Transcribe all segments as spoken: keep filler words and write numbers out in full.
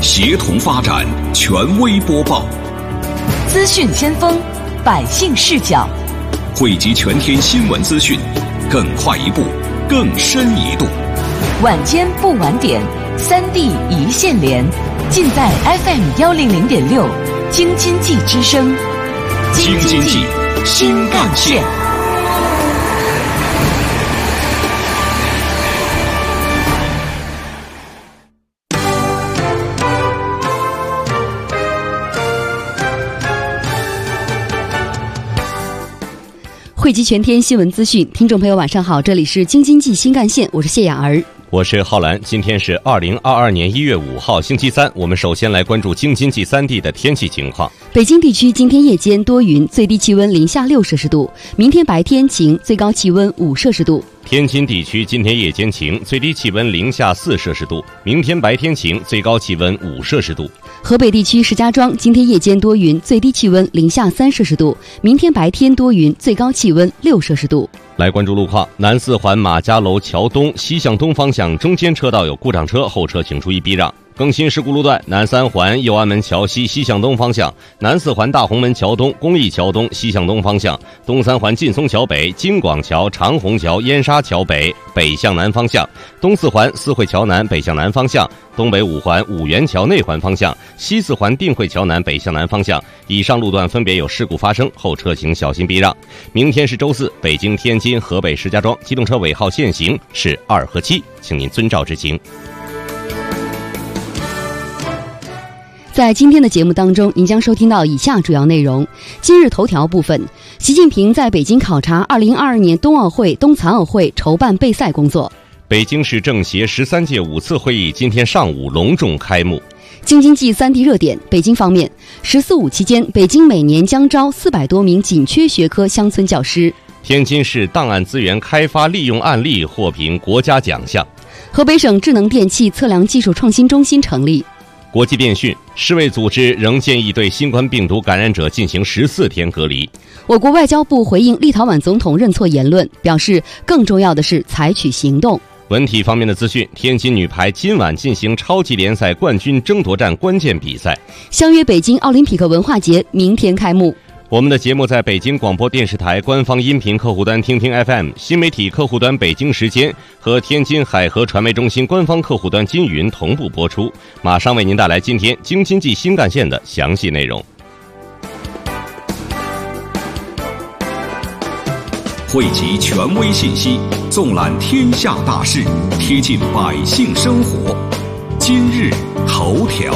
协同发展，权威播报， 资讯先锋，百姓视角， 汇集全天新闻资讯，更快一步，更深一度。 晚间不晚点，三 D 一线连，尽在 F M 幺零零点六，京津冀之声， 京津冀新干线。 汇集全天新闻资讯，听众朋友晚上好，这里是京津冀新干线，我是谢雅儿， 我是浩然。今天是二零二二年一月五号星期三，我们首先来关注京津冀三地的天气情况。 北京地区今天夜间多云，最低气温零下六摄氏度，明天白天晴，最高气温五摄氏度。 天津地区今天夜间晴，最低气温零下四摄氏度，明天白天晴，最高气温五摄氏度。 河北地区石家庄今天夜间多云，最低气温零下三摄氏度，明天白天多云，最高气温六摄氏度。 来关注路况，南四环马家楼桥东西向东方向中间车道有故障车，后车请注意避让。更新事故路段，南三环右安门桥西西向东方向，南四环大红门桥东公益桥东西向东方向，东三环劲松桥北金广桥长虹桥燕沙桥北北向南方向，东四环四惠桥南北向南方向，东北五环五元桥内环方向，西四环定惠桥南北向南方向。以上路段分别有事故发生，后车请小心避让。明天是周四，北京、天津、河北、石家庄机动车尾号限行是二和七，请您遵照执行。 在今天的节目当中，您将收听到以下主要内容。今日头条部分，习近平在北京考察二零二二年冬奥会、冬残奥会筹办备赛工作。 北京市政协十三届五次会议今天上午隆重开幕。 京津冀三地热点，北京方面，十四五期间，北京每年将招四百多名紧缺学科乡村教师。 天津市档案资源开发利用案例获评国家奖项。 河北省智能电气测量技术创新中心成立。 国际电讯，世卫组织仍建议对新冠病毒感染者进行十四天隔离。 我国外交部回应立陶宛总统认错言论，表示更重要的是采取行动。 文体方面的资讯，天津女排今晚进行超级联赛冠军争夺战关键比赛。 相约北京奥林匹克文化节明天开幕。 我们的节目在北京广播电视台官方音频客户端听听 F M、 新媒体客户端北京时间和天津海河传媒中心官方客户端金云同步播出。马上为您带来今天京津冀新干线的详细内容。 汇集权威信息，纵览天下大事，贴近百姓生活。今日头条。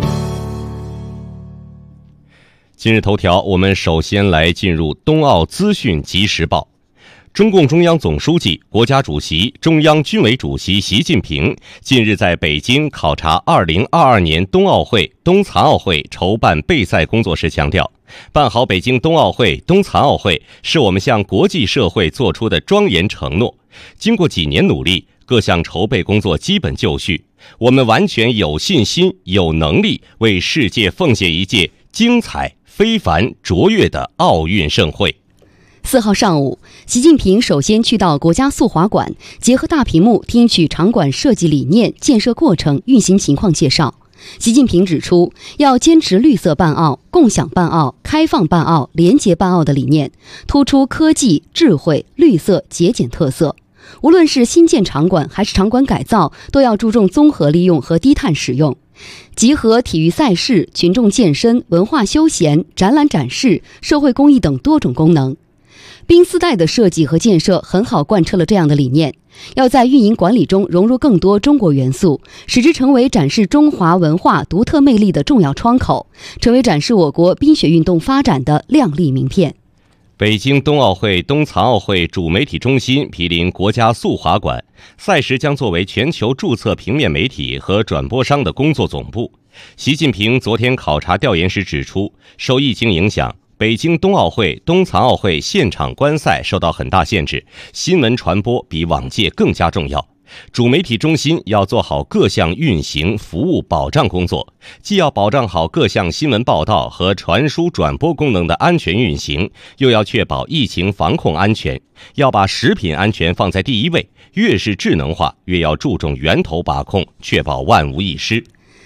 今日头条，我们首先来进入冬奥资讯即时报。中共中央总书记、国家主席、中央军委主席习近平近日在北京考察二零二二年冬奥会、冬残奥会筹办备赛工作时强调，办好北京冬奥会、冬残奥会是我们向国际社会做出的庄严承诺。经过几年努力，各项筹备工作基本就绪，我们完全有信心、有能力为世界奉献一届精彩、非凡、卓越的奥运盛会。 四号上午，习近平首先去到国家速滑馆，结合大屏幕听取场馆设计理念、建设过程、运行情况介绍。习近平指出，要坚持绿色办奥、共享办奥、开放办奥、廉洁办奥的理念，突出科技、智慧、绿色、节俭特色。无论是新建场馆还是场馆改造，都要注重综合利用和低碳使用，集合体育赛事、群众健身、文化休闲、展览展示、社会公益等多种功能。冰丝带的设计和建设很好贯彻了这样的理念，要在运营管理中融入更多中国元素，使之成为展示中华文化独特魅力的重要窗口，成为展示我国冰雪运动发展的亮丽名片。 北京冬奥会、冬残奥会主媒体中心毗邻国家速滑馆，赛事将作为全球注册平面媒体和转播商的工作总部。习近平昨天考察调研时指出，受疫情影响，北京冬奥会、冬残奥会现场观赛受到很大限制，新闻传播比往届更加重要。主媒体中心要做好各项运行、服务保障工作，既要保障好各项新闻报道和传输转播功能的安全运行，又要确保疫情防控安全，要把食品安全放在第一位，越是智能化，越要注重源头把控，确保万无一失。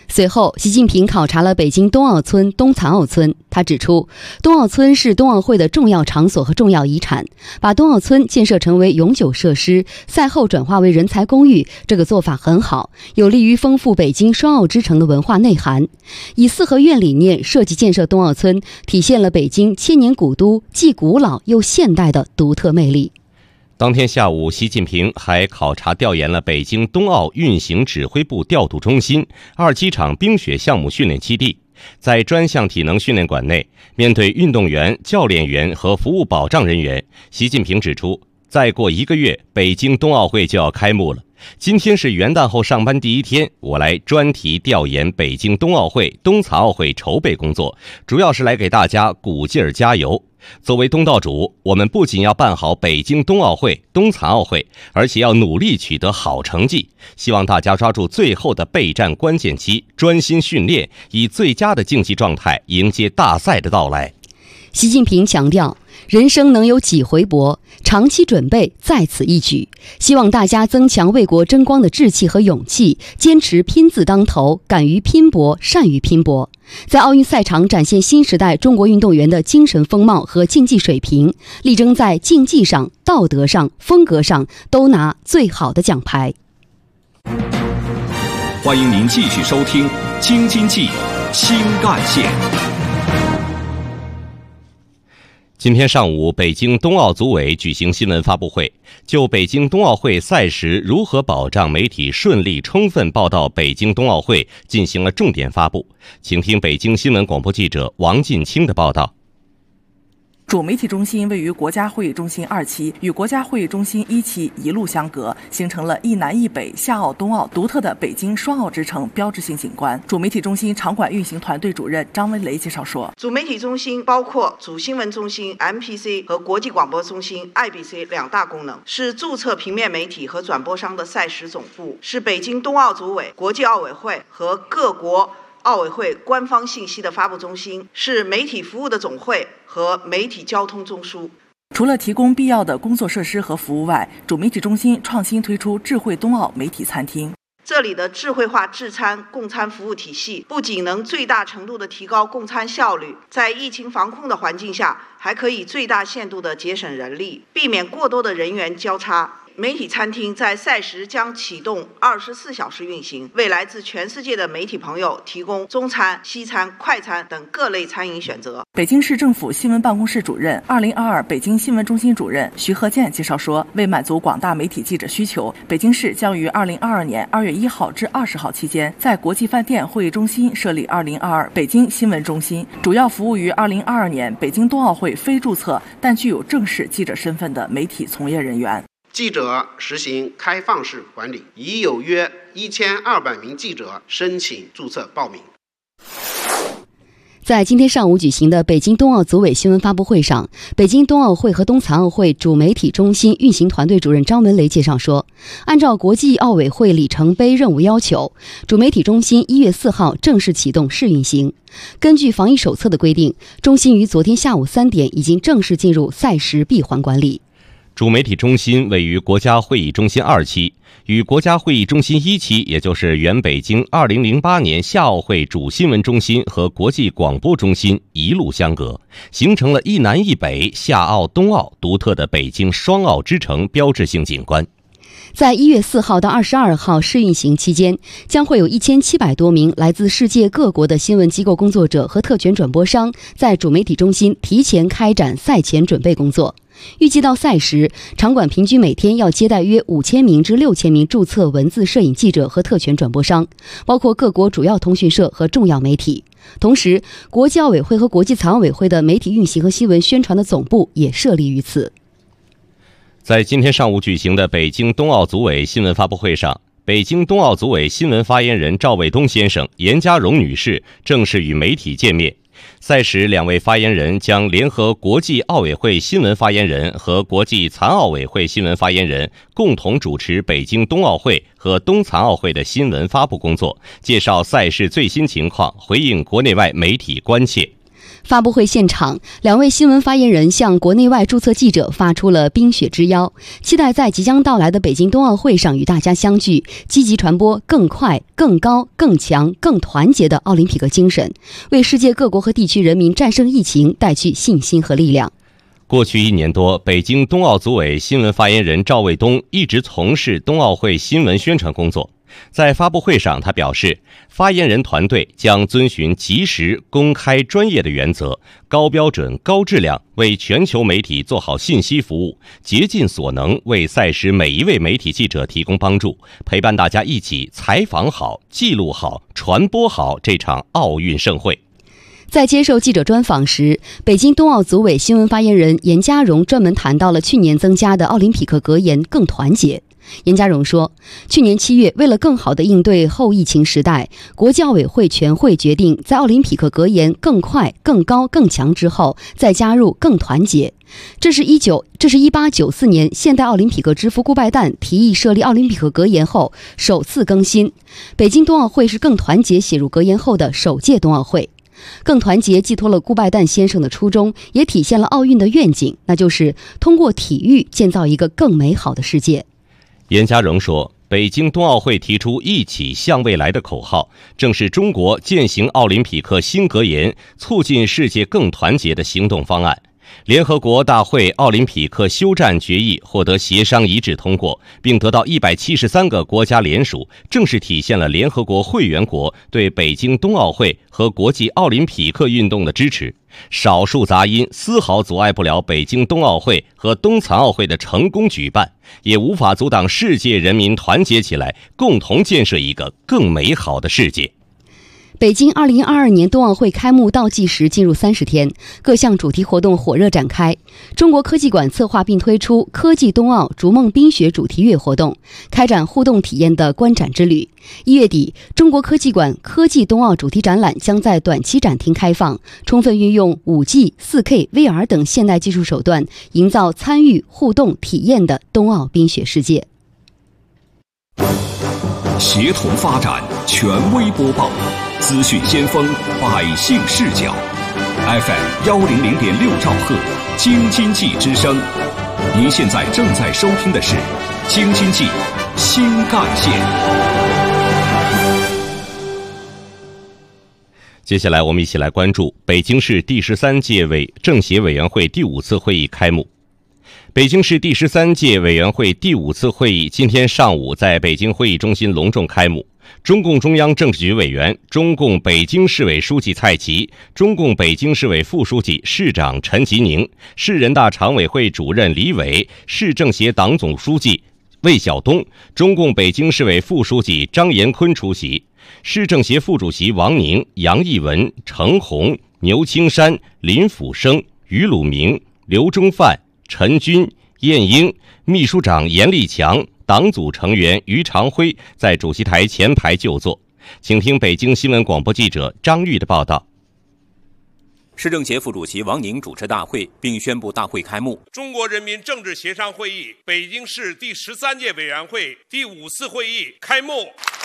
随后，习近平考察了北京冬奥村、冬残奥村。他指出，冬奥村是冬奥会的重要场所和重要遗产，把冬奥村建设成为永久设施，赛后转化为人才公寓，这个做法很好，有利于丰富北京双奥之城的文化内涵。以四合院理念设计建设冬奥村，体现了北京千年古都既古老又现代的独特魅力。 当天下午，习近平还考察调研了北京冬奥运行指挥部调度中心二机场冰雪项目训练基地。在专项体能训练馆内，面对运动员、教练员和服务保障人员，习近平指出，再过一个月，北京冬奥会就要开幕了。今天是元旦后上班第一天，我来专题调研北京冬奥会、冬残奥会筹备工作，主要是来给大家鼓劲儿加油。作为东道主，我们不仅要办好北京冬奥会、冬残奥会，而且要努力取得好成绩。希望大家抓住最后的备战关键期，专心训练，以最佳的竞技状态迎接大赛的到来。 习近平强调，人生能有几回搏，长期准备在此一举。希望大家增强为国争光的志气和勇气，坚持拼字当头，敢于拼搏，善于拼搏，在奥运赛场展现新时代中国运动员的精神风貌和竞技水平，力争在竞技上、道德上、风格上都拿最好的奖牌。 欢迎您继续收听《京津冀新干线》。 今天上午，北京冬奥组委举行新闻发布会，就北京冬奥会赛时如何保障媒体顺利充分报道北京冬奥会进行了重点发布。请听北京新闻广播记者王进清的报道。 主媒体中心位于国家会议中心二期，与国家会议中心一期一路相隔，形成了一南一北夏奥冬奥独特的北京双奥之城标志性景观。主媒体中心场馆运行团队主任张文雷介绍说， 主媒体中心包括主新闻中心 M P C 和国际广播中心 I B C 两大功能，是注册平面媒体和转播商的赛事总部，是北京冬奥组委、国际奥委会和各国奥委会官方信息的发布中心，是媒体服务的总会和媒体交通中枢。 除了提供必要的工作设施和服务外，主媒体中心创新推出智慧冬奥媒体餐厅。 这里的智慧化制餐供餐服务体系不仅能最大程度地提高供餐效率，在疫情防控的环境下，还可以最大限度地节省人力，避免过多的人员交叉。媒体餐厅在赛时将启动二十四小时运行，为来自全世界的媒体朋友提供中餐、西餐、快餐等各类餐饮选择。 北京市政府新闻办公室主任、二零二二北京新闻中心主任徐鹤健介绍说，为满足广大媒体记者需求，北京市将于二零二二年二月一号至二十号期间，在国际饭店会议中心设立二零二二北京新闻中心，主要服务于二零二二年北京冬奥会非注册但具有正式记者身份的媒体从业人员。 记者实行开放式管理，已有约一千二百名记者申请注册报名。 在今天上午举行的北京冬奥组委新闻发布会上，北京冬奥会和冬残奥会主媒体中心运行团队主任张文雷介绍说，按照国际奥委会里程碑任务要求，主媒体中心一月四号正式启动试运行。根据防疫手册的规定，中心于昨天下午三点已经正式进入赛时闭环管理。 主媒体中心位于国家会议中心二期，与国家会议中心一期，也就是原北京二零零八年夏奥会主新闻中心和国际广播中心一路相隔，形成了一南一北夏奥冬奥独特的北京双奥之城标志性景观。 在一月四号到二十二号试运行期间，将会有一千七百多名来自世界各国的新闻机构工作者和特权转播商在主媒体中心提前开展赛前准备工作。预计到赛时，场馆平均每天要接待约五千名至六千名注册文字摄影记者和特权转播商，包括各国主要通讯社和重要媒体。同时，国际奥委会和国际残奥委会的媒体运行和新闻宣传的总部也设立于此。 在今天上午举行的北京冬奥组委新闻发布会上，北京冬奥组委新闻发言人赵卫东先生、严家荣女士正式与媒体见面。赛时，两位发言人将联合国际奥委会新闻发言人和国际残奥委会新闻发言人，共同主持北京冬奥会和冬残奥会的新闻发布工作，介绍赛事最新情况，回应国内外媒体关切。 发布会现场，两位新闻发言人向国内外注册记者发出了冰雪之邀，期待在即将到来的北京冬奥会上与大家相聚，积极传播更快、更高、更强、更团结的奥林匹克精神，为世界各国和地区人民战胜疫情带去信心和力量。 过去一年多，北京冬奥组委新闻发言人赵卫东一直从事冬奥会新闻宣传工作。在发布会上，他表示，发言人团队将遵循及时、公开、专业的原则，高标准、高质量，为全球媒体做好信息服务，竭尽所能为赛事每一位媒体记者提供帮助，陪伴大家一起采访好、记录好、传播好这场奥运盛会。 在接受记者专访时，北京冬奥组委新闻发言人严家荣专门谈到了去年增加的奥林匹克格言“更团结”。严家荣说，去年七月，为了更好地应对后疫情时代，国际奥委会全会决定在奥林匹克格言更快、更高、更强之后，再加入更团结。这是一九，这是一八九四年现代奥林匹克之父顾拜旦提议设立奥林匹克格言后首次更新。北京冬奥会是更团结写入格言后的首届冬奥会。更团结寄托了顾拜旦先生的初衷，也体现了奥运的愿景，那就是通过体育建造一个更美好的世界。 严家荣说，北京冬奥会提出一起向未来的口号，正是中国践行奥林匹克新格言，促进世界更团结的行动方案。联合国大会奥林匹克休战决议获得协商一致通过，并得到一百七十三个国家联署，正是体现了联合国会员国对北京冬奥会和国际奥林匹克运动的支持。少数杂音丝毫阻碍不了北京冬奥会和冬残奥会的成功举办，也无法阻挡世界人民团结起来，共同建设一个更美好的世界。 北京二零二二年冬奥会开幕倒计时进入三十天，各项主题活动火热展开。中国科技馆策划并推出科技冬奥逐梦冰雪主题月活动，开展互动体验的观展之旅。一月底，中国科技馆科技冬奥主题展览将在短期展厅开放，充分运用 五 G、四 K、V R 等现代技术手段，营造参与、互动、体验的冬奥冰雪世界。 协同发展，权威播报，资讯先锋，百姓视角。F M 幺零零点六兆赫，京津冀之声。您现在正在收听的是京津冀新干线。 接下来我们一起来关注北京市第十三届委政协委员会第五次会议开幕。北京市第十三届委员会第五次会议今天上午在北京会议中心隆重开幕。中共中央政治局委员、中共北京市委书记蔡奇、中共北京市委副书记、市长陈吉宁、市人大常委会主任李伟、市政协党总书记魏晓东、中共北京市委副书记张延坤出席。市政协副主席王宁、杨义文、程红、牛青山、林辅生、于鲁明、刘忠范、陈军、晏英、秘书长严立强、党组成员于长辉在主席台前排就座。请听北京新闻广播记者张玉的报道。 市政协副主席王宁主持大会，并宣布大会开幕。 中国人民政治协商会议北京市第十三届委员会第五次会议开幕。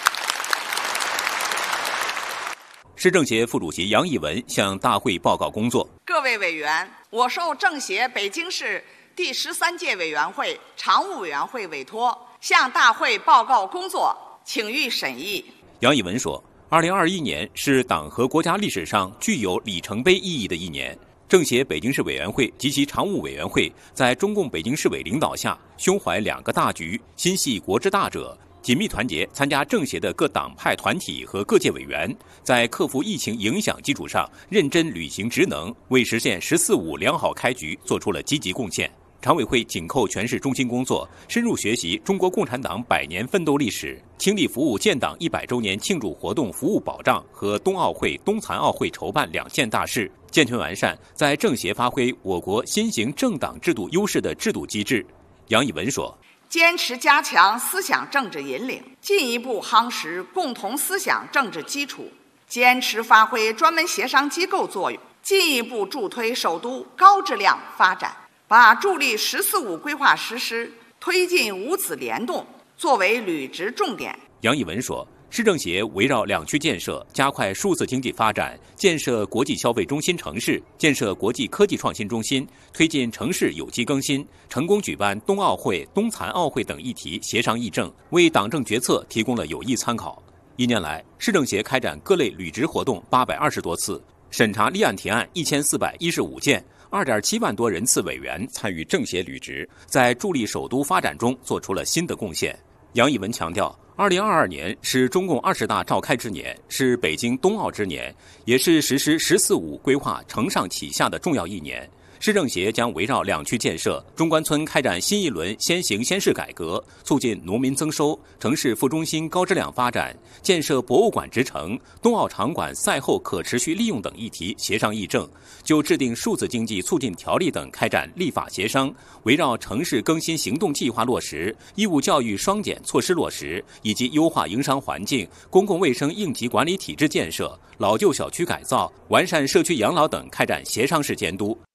市政协副主席杨义文向大会报告工作。 各位委员，我受政协北京市第十三届委员会常务委员会委托，向大会报告工作，请予审议。 杨义文说，二零二一年是党和国家历史上具有里程碑意义的一年。政协北京市委员会及其常务委员会在中共北京市委领导下，胸怀两个大局，心系国之大者，紧密团结参加政协的各党派团体和各界委员，在克服疫情影响基础上，认真履行职能，为实现“十四五”良好开局做出了积极贡献。常委会紧扣全市中心工作，深入学习中国共产党百年奋斗历史，倾力服务建党一百周年庆祝活动服务保障和冬奥会、冬残奥会筹办两件大事，健全完善在政协发挥我国新型政党制度优势的制度机制。杨义文说， 坚持加强思想政治引领，进一步夯实共同思想政治基础，坚持发挥专门协商机构作用，进一步助推首都高质量发展，把助力“十四五”规划实施、推进五子联动作为履职重点。 杨义文说， 市政协围绕两区建设，加快数字经济发展，建设国际消费中心城市，建设国际科技创新中心，推进城市有机更新，成功举办冬奥会、冬残奥会等议题协商议政，为党政决策提供了有益参考。一年来，市政协开展各类履职活动八百二十多次，审查立案提案一千四百一十五件，二点七万多人次委员参与政协履职，在助力首都发展中做出了新的贡献。杨义文强调，二零二二年是中共二十大召开之年，是北京冬奥之年，也是实施“十四五”规划承上启下的重要一年。市政协将围绕两区建设、中关村开展新一轮先行先试改革，促进农民增收、城市副中心高质量发展，建设博物馆之城、冬奥场馆赛后可持续利用等议题协商议政，就制定数字经济促进条例等开展立法协商，围绕城市更新行动计划落实、义务教育双减措施落实，以及优化营商环境、公共卫生应急管理体制建设、老旧小区改造、完善社区养老等开展协商式监督。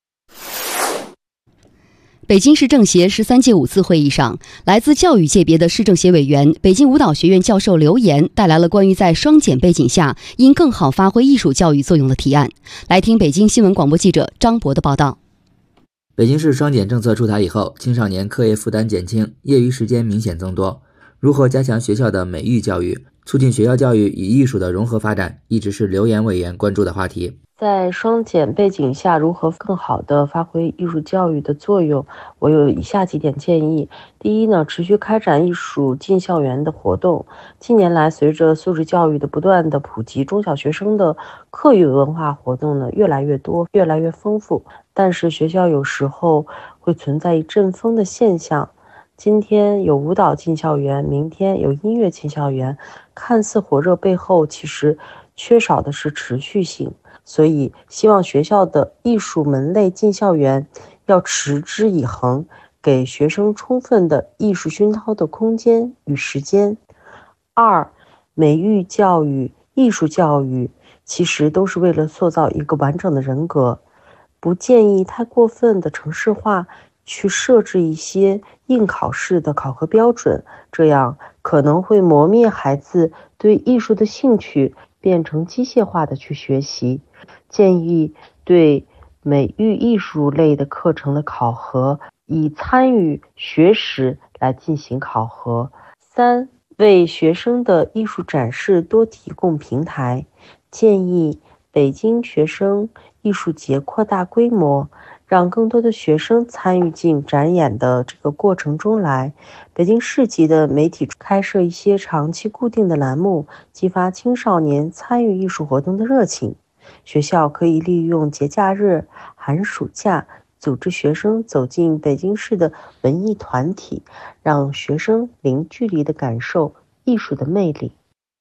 北京市政协十三届五次会议上，来自教育界别的市政协委员、北京舞蹈学院教授刘岩带来了关于在双减背景下应更好发挥艺术教育作用的提案。来听北京新闻广播记者张博的报道。 北京市双减政策出台以后，青少年课业负担减轻，业余时间明显增多。如何加强学校的美育教育，促进学校教育与艺术的融合发展，一直是刘岩委员关注的话题。 在双减背景下，如何更好地发挥艺术教育的作用，我有以下几点建议。第一呢，持续开展艺术进校园的活动。近年来，随着素质教育的不断的普及，中小学生的课余文化活动呢越来越多，越来越丰富。但是学校有时候会存在一阵风的现象，今天有舞蹈进校园，明天有音乐进校园，看似火热背后其实缺少的是持续性。所以希望学校的艺术门类进校园要持之以恒，给学生充分的艺术熏陶的空间与时间。二，美育教育、艺术教育其实都是为了塑造一个完整的人格，不建议太过分的程式化，去设置一些应考式的考核标准，这样可能会磨灭孩子对艺术的兴趣，变成机械化的去学习。建议对美育艺术类的课程的考核，以参与学时来进行考核。三，为学生的艺术展示多提供平台，建议北京学生艺术节扩大规模，让更多的学生参与进展演的这个过程中来。北京市级的媒体开设一些长期固定的栏目，激发青少年参与艺术活动的热情。学校可以利用节假日、寒暑假，组织学生走进北京市的文艺团体，让学生零距离地感受艺术的魅力。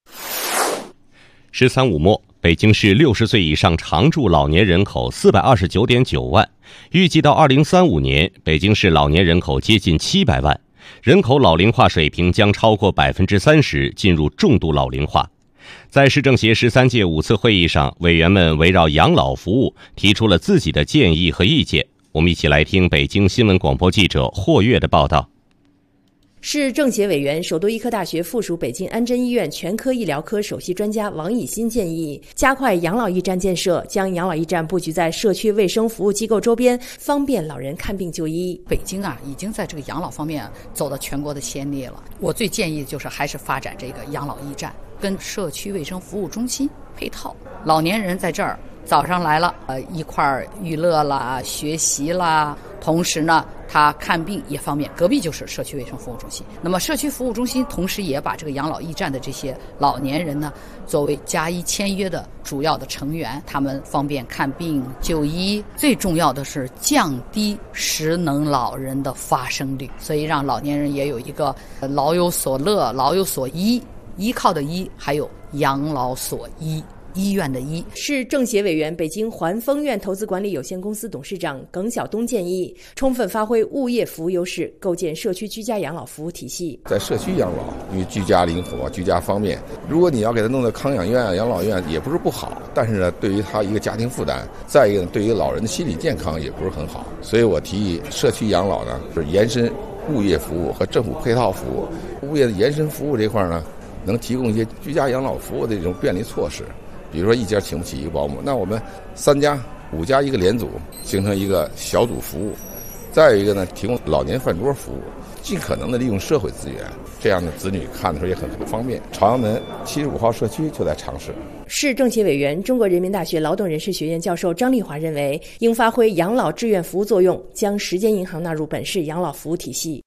十三五末，北京市六十岁以上常住老年人口四百二十九点九万，预计到二零三五年，北京市老年人口接近七百万，人口老龄化水平将超过百分之三十，进入重度老龄化。在市政协十三届五次会议上，委员们围绕养老服务提出了自己的建议和意见。我们一起来听北京新闻广播记者霍月的报道。 市政协委员、首都医科大学附属北京安贞医院全科医疗科首席专家王以新建议，加快养老驿站建设，将养老驿站布局在社区卫生服务机构周边，方便老人看病就医。 北京啊，已经在这个养老方面走到全国的先列了。我最建议就是还是发展这个养老驿站，跟社区卫生服务中心配套。老年人在这儿早上来了，呃，一块儿娱乐啦、学习啦，同时呢，他看病也方便。隔壁就是社区卫生服务中心。那么社区服务中心同时也把这个养老驿站的这些老年人呢，作为加医签约的主要的成员，他们方便看病就医。最重要的是降低失能老人的发生率，所以让老年人也有一个老有所乐、老有所依，依靠的依，还有养老所依。医院的医。 市政协委员、北京环丰院投资管理有限公司董事长耿晓东建议，充分发挥物业服务优势，构建社区居家养老服务体系。 在社区养老，因为居家灵活、居家方便，如果你要给他弄到康养院啊、养老院，也不是不好，但是呢，对于他一个家庭负担，再一个对于老人的心理健康也不是很好。所以我提议社区养老呢，是延伸物业服务和政府配套服务。物业的延伸服务这块呢， 能提供一些居家养老服务的这种便利措施。比如说一家请不起一个保姆，那我们三家、五家一个联组，形成一个小组服务。再有一个呢，提供老年饭桌服务，尽可能的利用社会资源，这样的子女看的时候也很很方便。朝阳门七十五号社区就在尝试。 市政协委员、中国人民大学劳动人事学院教授张丽华认为，应发挥养老志愿服务作用，将时间银行纳入本市养老服务体系。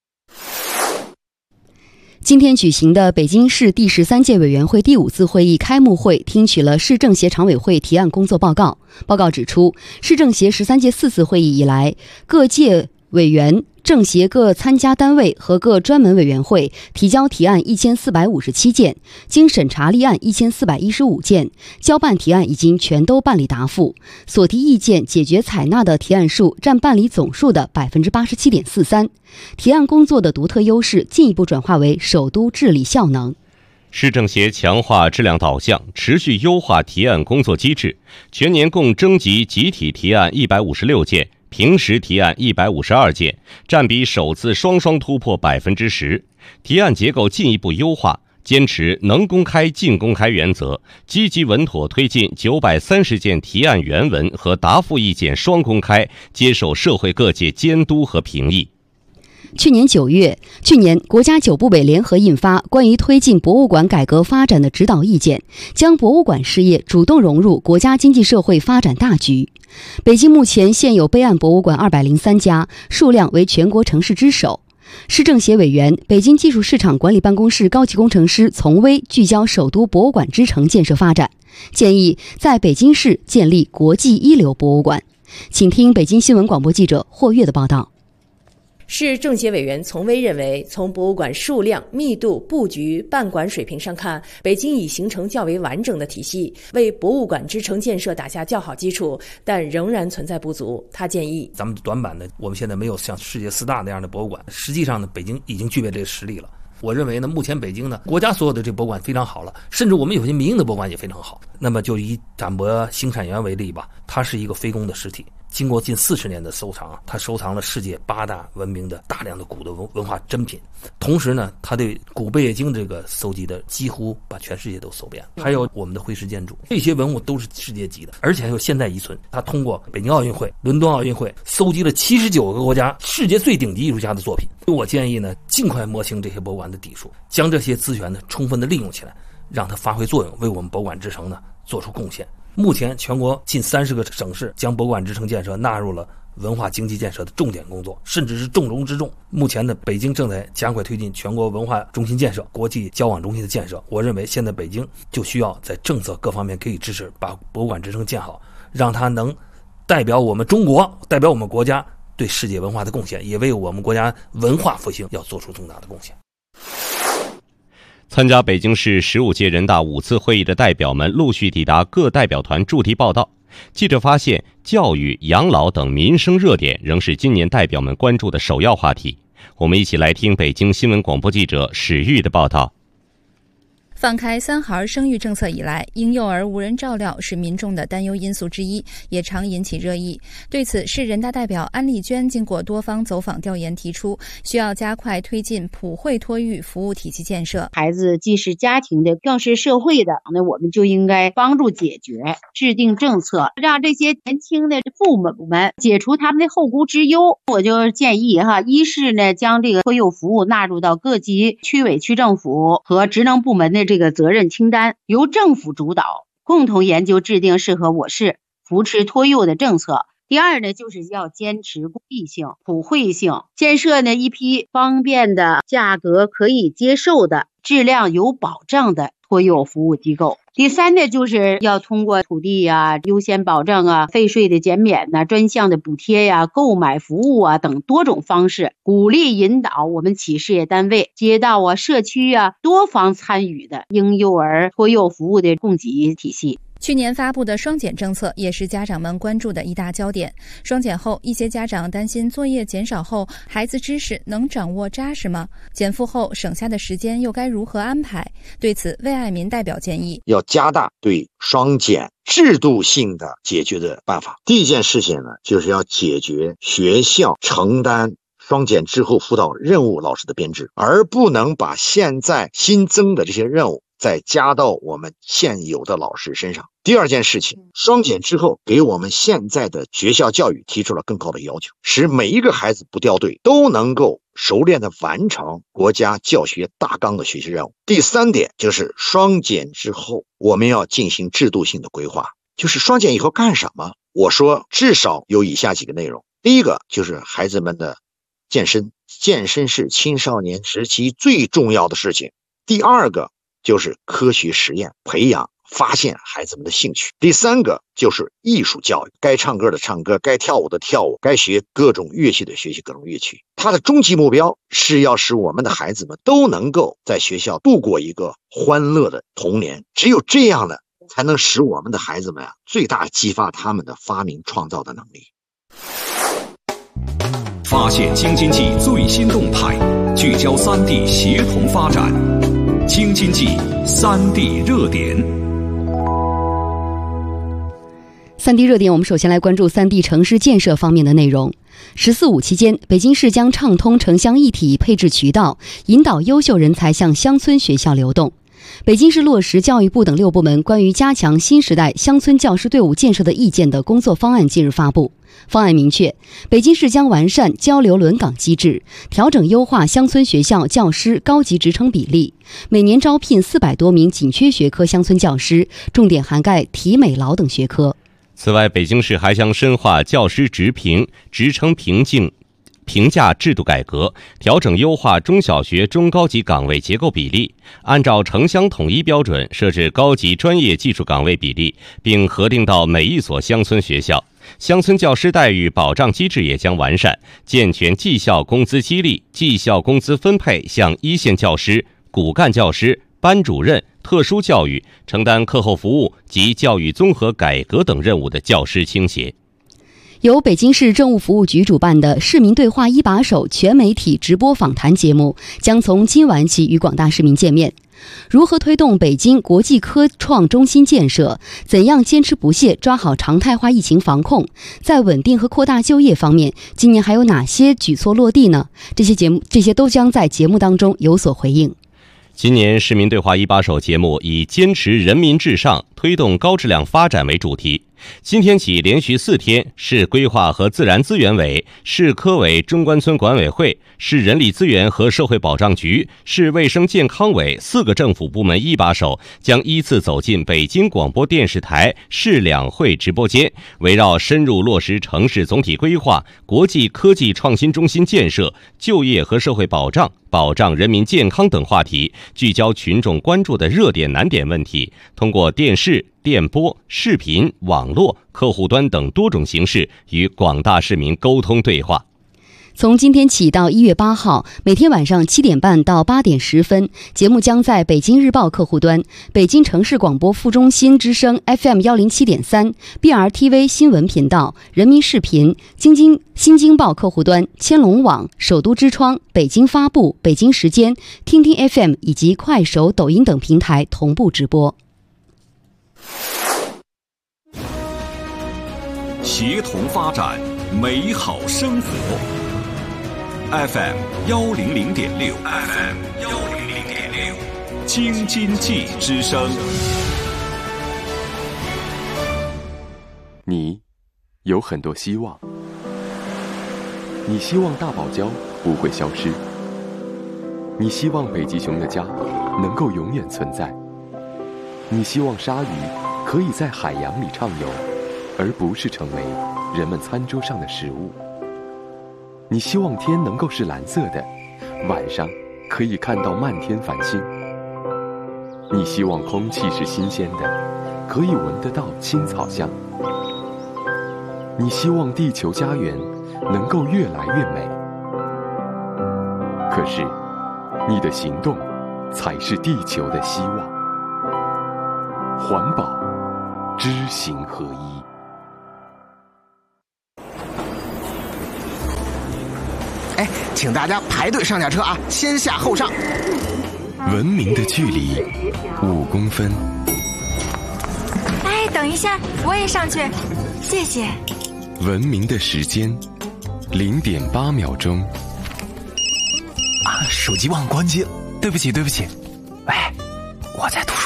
今天举行的北京市第十三届委员会第五次会议开幕会听取了市政协常委会提案工作报告。报告指出，市政协十三届四次会议以来，各界委员、政协各参加单位和各专门委员会提交提案一千四百五十七件，经审查立案一千四百一十五件，交办提案已经全都办理答复，所提意见解决采纳的提案数占办理总数的 百分之八十七点四三。提案工作的独特优势进一步转化为首都治理效能。 市政协强化质量导向，持续优化提案工作机制，全年共征集集体提案一百五十六件，平时提案一百五十二件，占比首次双双突破百分之十。提案结构进一步优化，坚持能公开尽公开原则，积极稳妥推进九百三十件提案原文和答复意见双公开，接受社会各界监督和评议。 去年九月，去年国家九部委联合印发《关于推进博物馆改革发展的指导意见》，将博物馆事业主动融入国家经济社会发展大局。北京目前现有备案博物馆二百零三家，数量为全国城市之首。市政协委员、北京技术市场管理办公室高级工程师丛威聚焦首都博物馆之城建设发展，建议在北京市建立国际一流博物馆。请听北京新闻广播记者霍月的报道。 市政协委员丛威认为，从博物馆数量、密度、布局、办馆水平上看，北京已形成较为完整的体系，为博物馆之城建设打下较好基础，但仍然存在不足。他建议， 咱们短板呢，我们现在没有像世界四大那样的博物馆，实际上呢，北京已经具备这个实力了。我认为呢，目前北京呢，国家所有的这博物馆非常好了，甚至我们有些民营的博物馆也非常好。那么就以展博新产园为例吧，它是一个非公的实体。经过近四十年的收藏，它收藏了世界八大文明的大量的古的文文化珍品。同时呢，它对古贝叶经这个搜集的几乎把全世界都搜遍了。还有我们的徽式建筑，这些文物都是世界级的，而且还有现代遗存。它通过北京奥运会、伦敦奥运会，搜集了七十九个国家世界最顶级艺术家的作品。我建议呢，尽快摸清这些博物馆的底数，将这些资源呢充分的利用起来，让它发挥作用，为我们博物馆之城呢做出贡献。目前全国近三十个省市将博物馆之城建设纳入了文化经济建设的重点工作，甚至是重中之重。目前呢，北京正在加快推进全国文化中心建设、国际交往中心的建设。我认为现在北京就需要在政策各方面给予支持，把博物馆之城建好，让它能代表我们中国，代表我们国家对世界文化的贡献，也为我们国家文化复兴要做出重大的贡献。 参加北京市十五届人大五次会议的代表们陆续抵达各代表团驻地报道。记者发现，教育、养老等民生热点仍是今年代表们关注的首要话题。我们一起来听北京新闻广播记者史玉的报道。 放开三孩生育政策以来，婴幼儿无人照料是民众的担忧因素之一，也常引起热议。对此，市人大代表安丽娟经过多方走访调研，提出需要加快推进普惠托育服务体系建设。 孩子既是家庭的，更是社会的，那我们就应该帮助解决，制定政策，让这些年轻的父母们解除他们的后顾之忧。我就建议哈，一是呢，将这个托幼服务纳入到各级区委区政府和职能部门的这个责任清单，由政府主导，共同研究制定适合我市扶持托幼的政策。第二呢，就是要坚持公益性、普惠性，建设呢一批方便的、价格可以接受的、质量有保障的托幼服务机构。第三呢，就是要通过土地呀、优先保障啊、费税的减免呐、专项的补贴呀、购买服务啊等多种方式，鼓励引导我们企事业单位、街道啊、社区啊多方参与的婴幼儿托幼服务的供给体系。 去年发布的双减政策也是家长们关注的一大焦点。双减后，一些家长担心作业减少后，孩子知识能掌握扎实吗？减负后省下的时间又该如何安排？对此，魏爱民代表建议， 要加大对双减制度性的解决的办法。第一件事情呢，就是要解决学校承担双减之后辅导任务老师的编制，而不能把现在新增的这些任务再加到我们现有的老师身上。第二件事情，双减之后给我们现在的学校教育提出了更高的要求，使每一个孩子不掉队，都能够熟练的完成国家教学大纲的学习任务。第三点就是双减之后我们要进行制度性的规划，就是双减以后干什么？我说至少有以下几个内容。第一个就是孩子们的健身，健身是青少年时期最重要的事情。第二个就是科学实验，培养发现孩子们的兴趣。第三个就是艺术教育，该唱歌的唱歌，该跳舞的跳舞，该学各种乐器的学习各种乐器。它的终极目标是要使我们的孩子们都能够在学校度过一个欢乐的童年，只有这样呢，才能使我们的孩子们啊，最大激发他们的发明创造的能力。 发现京津冀最新动态，聚焦三地协同发展，京津冀三地热点。 三地热点，我们首先来关注三地城市建设方面的内容。十四五期间，北京市将畅通城乡一体配置渠道，引导优秀人才向乡村学校流动。北京市落实教育部等六部门关于加强新时代乡村教师队伍建设的意见的工作方案近日发布。方案明确，北京市将完善交流轮岗机制，调整优化乡村学校教师高级职称比例，每年招聘四百多名紧缺学科乡村教师，重点涵盖体美劳等学科。 此外，北京市还将深化教师职评、职称评定评价制度改革，调整优化中小学中高级岗位结构比例，按照城乡统一标准设置高级专业技术岗位比例，并核定到每一所乡村学校。乡村教师待遇保障机制也将完善，健全绩效工资激励、绩效工资分配向一线教师、骨干教师、班主任、特殊教育、承担课后服务及教育综合改革等任务的教师倾斜。 由北京市政务服务局主办的市民对话一把手全媒体直播访谈节目将从今晚起与广大市民见面。如何推动北京国际科创中心建设？怎样坚持不懈抓好常态化疫情防控？在稳定和扩大就业方面，今年还有哪些举措落地呢？这些节目，这些都将在节目当中有所回应。 今年市民对话一把手节目以坚持人民至上，推动高质量发展为主题。今天起连续四天，市规划和自然资源委、市科委中关村管委会、市人力资源和社会保障局、市卫生健康委四个政府部门一把手将依次走进北京广播电视台市两会直播间，围绕深入落实城市总体规划、国际科技创新中心建设、就业和社会保障、保障人民健康等话题，聚焦群众关注的热点难点问题，通过电视、电波、视频、网络、客户端等多种形式与广大市民沟通对话。 从今天起到一月八号，每天晚上七点半到八点十分，节目将在北京日报客户端、北京城市广播副中心之声 F M 一零七点三、B R T V 新闻频道、人民视频、京津新京报客户端、千龙网、首都之窗、北京发布、北京时间、听听 F M 以及快手、抖音等平台同步直播。 协同发展，美好生活。F M 幺零零点六 ，F M 幺零零点六，京津冀之声。 你有很多希望，你希望大堡礁不会消失，你希望北极熊的家能够永远存在，你希望鲨鱼可以在海洋里畅游，而不是成为人们餐桌上的食物。你希望天能够是蓝色的，晚上可以看到漫天繁星。你希望空气是新鲜的，可以闻得到青草香。你希望地球家园能够越来越美。可是，你的行动才是地球的希望。环保，知行合一。 哎，请大家排队上下车啊，先下后上。 文明的距离五公分。 哎，等一下，我也上去，谢谢。 文明的时间零点八秒钟。 啊，手机忘关机了，对不起对不起。喂，我在图书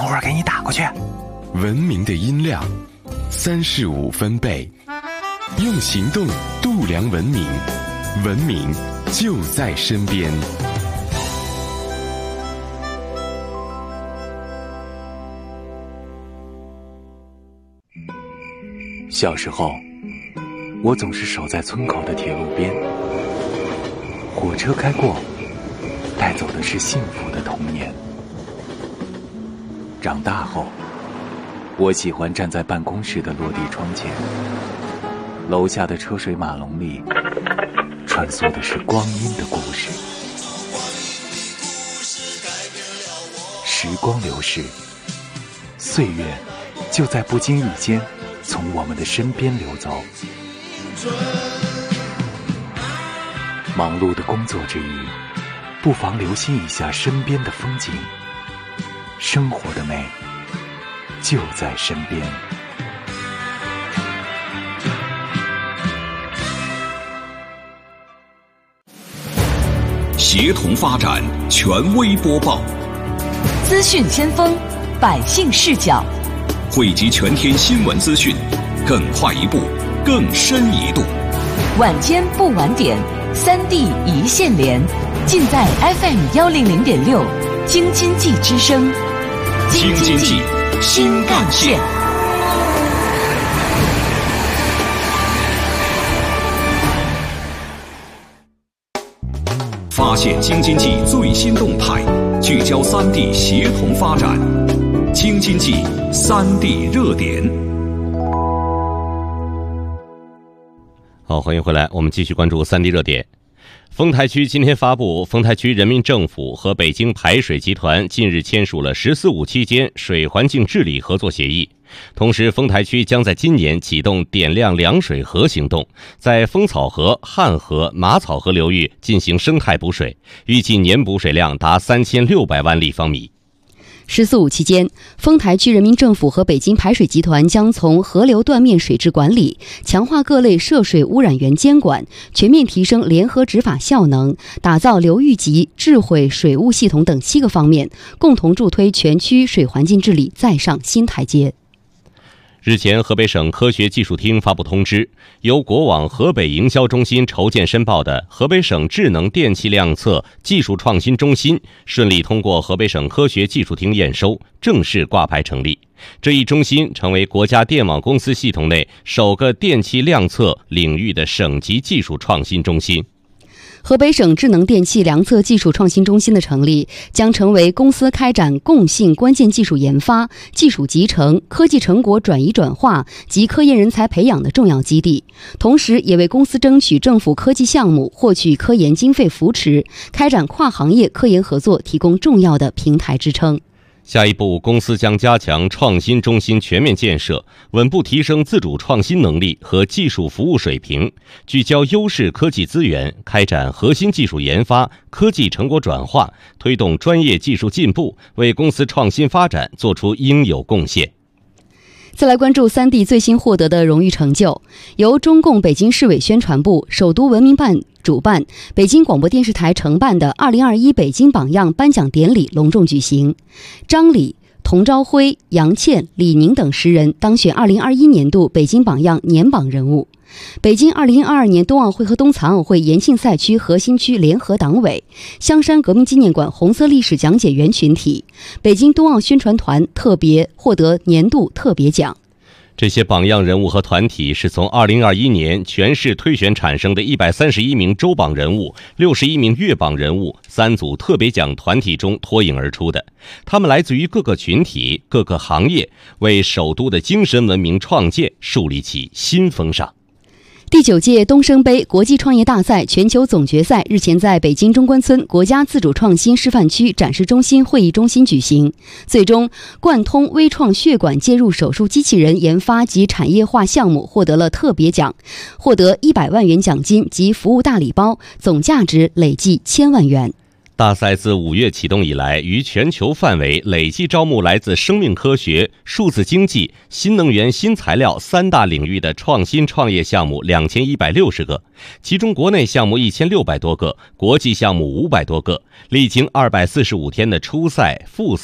会儿给你打过去。 文明的音量，三十五分贝，用行动度量文明，文明就在身边。 小时候，我总是守在村口的铁路边，火车开过，带走的是幸福的童年。长大后，我喜欢站在办公室的落地窗前，楼下的车水马龙里穿梭的是光阴的故事。时光流逝，岁月就在不经意间从我们的身边流走。忙碌的工作之余，不妨留心一下身边的风景。生活的美就在身边。 协同发展，权威播报， 资讯先锋，百姓视角， 汇集全天新闻资讯，更快一步，更深一度。 晚间不晚点，三地一线连，尽在 F M 幺零零点六，京津冀之声。 京津冀新干线，发现京津冀最新动态，聚焦三地协同发展。京津冀三地热点。 好，欢迎回来，我们继续关注三地热点。丰台区今天发布，丰台区人民政府和北京排水集团近日签署了“十四五”期间水环境治理合作协议。同时，丰台区将在今年启动点亮凉水河行动，在丰草河、汉河、马草河流域进行生态补水，预计年补水量达三千六百万立方米。 十四五期间，丰台区人民政府和北京排水集团将从河流断面水质管理、强化各类涉水污染源监管、全面提升联合执法效能、打造流域级智慧水务系统等七个方面，共同助推全区水环境治理再上新台阶。 日前，河北省科学技术厅发布通知，由国网河北营销中心筹建申报的河北省智能电气量测技术创新中心顺利通过河北省科学技术厅验收，正式挂牌成立。这一中心成为国家电网公司系统内首个电气量测领域的省级技术创新中心。 河北省智能电气量测技术创新中心的成立，将成为公司开展共性关键技术研发、技术集成、科技成果转移转化及科研人才培养的重要基地，同时也为公司争取政府科技项目、获取科研经费扶持、开展跨行业科研合作提供重要的平台支撑。 下一步，公司将加强创新中心全面建设，稳步提升自主创新能力和技术服务水平，聚焦优势科技资源，开展核心技术研发、科技成果转化，推动专业技术进步，为公司创新发展做出应有贡献。 再来关注三地最新获得的荣誉成就，由中共北京市委宣传部、首都文明办主办，北京广播电视台承办的二零二一北京榜样颁奖典礼隆重举行。张李、童朝辉、杨倩、李宁等十人当选二零二一年度北京榜样年榜人物。北京二零二二年冬奥会和冬残奥会延庆赛区核心区联合党委、香山革命纪念馆红色历史讲解员群体、北京冬奥宣传团特别获得年度特别奖。 这些榜样人物和团体是从二零二一年全市推选产生的一百三十一名周榜人物、六十一名月榜人物三组特别奖团体中脱颖而出的。他们来自于各个群体、各个行业，为首都的精神文明创建树立起新风尚。 第九届东升杯国际创业大赛全球总决赛日前在北京中关村国家自主创新示范区展示中心会议中心举行，最终贯通微创血管介入手术机器人研发及产业化项目获得了特别奖，获得一百万元奖金及服务大礼包，总价值累计千万元。 大赛自五月启动以来，于全球范围累计招募来自生命科学、数字经济、新能源新材料三大领域的创新创业项目两千一百六十个，其中国内项目一千六百多个，国际项目五百多个。历经二百四十五天的初赛、复赛、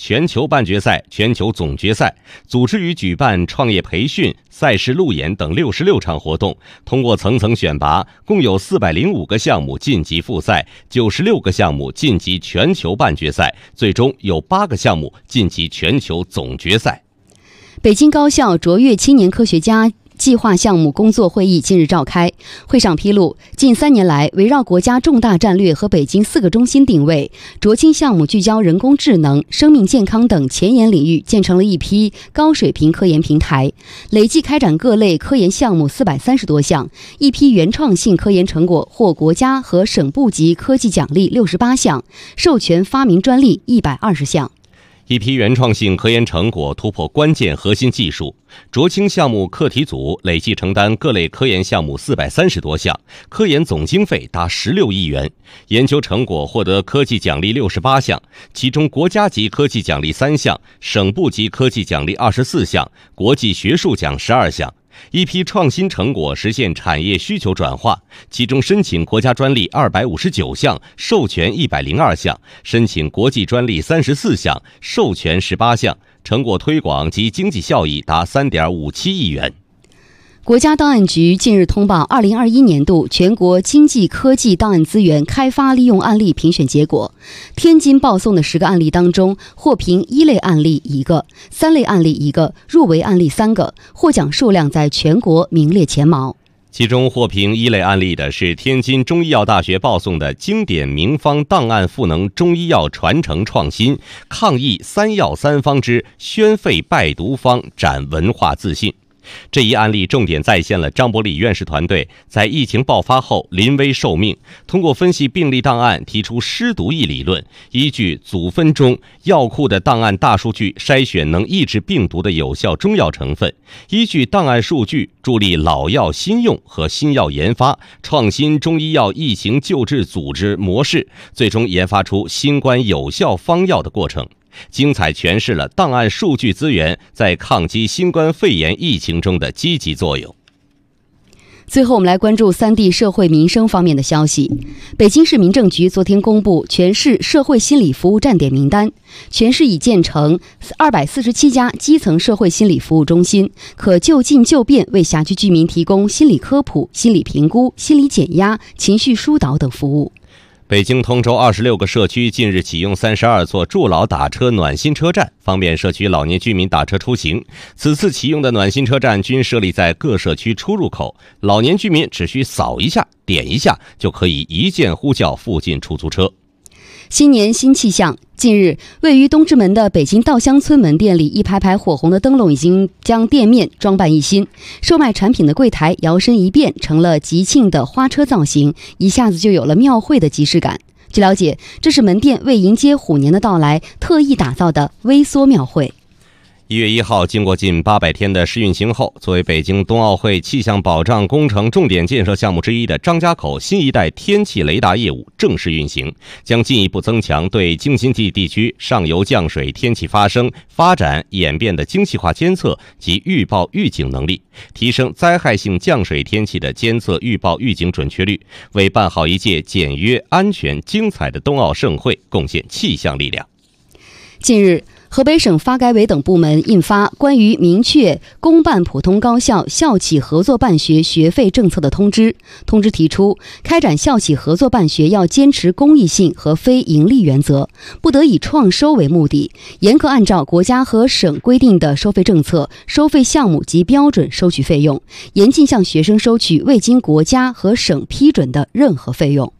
全球半决赛、全球总决赛，组织与举办创业培训、赛事路演等六十六场活动，通过层层选拔，共有四百零五个项目晋级复赛，九十六个项目晋级全球半决赛，最终有八个项目晋级全球总决赛。 北京高校卓越青年科学家计划项目工作会议近日召开，会上披露，近三年来，围绕国家重大战略和北京四个中心定位，卓青项目聚焦人工智能、生命健康等前沿领域，建成了一批高水平科研平台，累计开展各类科研项目四百三十多项，一批原创性科研成果获国家和省部级科技奖励六十八项，授权发明专利一百二十项。 一批原创性科研成果突破关键核心技术，卓青项目课题组累计承担各类科研项目四百三十多项，科研总经费达十六亿元，研究成果获得科技奖励六十八项，其中国家级科技奖励三项，省部级科技奖励二十四项，国际学术奖十二项。一批创新成果实现产业需求转化，其中申请国家专利二百五十九项，授权一百零二项，申请国际专利三十四项，授权十八项，成果推广及经济效益达三点五七亿元。 国家档案局近日通报二零二一年度全国经济科技档案资源开发利用案例评选结果，天津报送的十个案例当中，获评一类案例一个，三类案例一个，入围案例三个，获奖数量在全国名列前茅。 其中获评一类案例的是天津中医药大学报送的经典名方档案赋能中医药传承创新，抗疫三药三方之宣肺败毒方展文化自信。这一案例重点再现了张伯礼院士团队在疫情爆发后临危受命，通过分析病例档案提出湿毒疫理论，依据组分中药库的档案大数据筛选能抑制病毒的有效中药成分，依据档案数据助力老药新用和新药研发，创新中医药疫情救治组织模式，最终研发出新冠有效方药的过程，精彩诠释了档案数据资源在抗击新冠肺炎疫情中的积极作用。 最后我们来关注三地社会民生方面的消息。北京市民政局昨天公布全市社会心理服务站点名单，全市已建成二百四十七家基层社会心理服务中心，可就近就便为辖区居民提供心理科普、心理评估、心理减压、情绪疏导等服务。 北京通州二十六个社区近日启用三十二座助老打车暖心车站，方便社区老年居民打车出行。此次启用的暖心车站均设立在各社区出入口，老年居民只需扫一下、点一下，就可以一键呼叫附近出租车。 新年新气象，近日位于东直门的北京稻香村门店里，一排排火红的灯笼已经将店面装扮一新，售卖产品的柜台摇身一变成了吉庆的花车造型，一下子就有了庙会的即视感。据了解，这是门店为迎接虎年的到来特意打造的微缩庙会。 一月一号，经过近八百天的试运行后，作为北京冬奥会气象保障工程重点建设项目之一的张家口新一代天气雷达业务正式运行，将进一步增强对京津冀地区上游降水天气发生、发展、演变的精细化监测及预报预警能力，提升灾害性降水天气的监测预报预警准确率，为办好一届简约、安全、精彩的冬奥盛会贡献气象力量。 近日，河北省发改委等部门印发关于明确公办普通高校校企合作办学学费政策的通知。通知提出，开展校企合作办学要坚持公益性和非盈利原则，不得以创收为目的，严格按照国家和省规定的收费政策、收费项目及标准收取费用，严禁向学生收取未经国家和省批准的任何费用。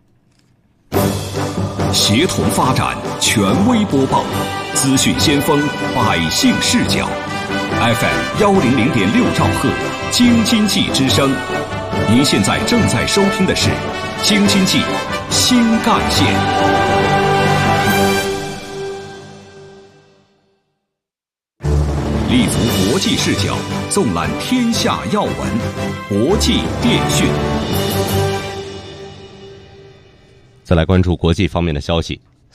协同发展，权威播报，资讯先锋，百姓视角。F M 幺零零点六兆赫，京津冀之声。您现在正在收听的是京津冀新干线。立足国际视角，纵览天下要闻，国际电讯。 再来关注国际方面的消息。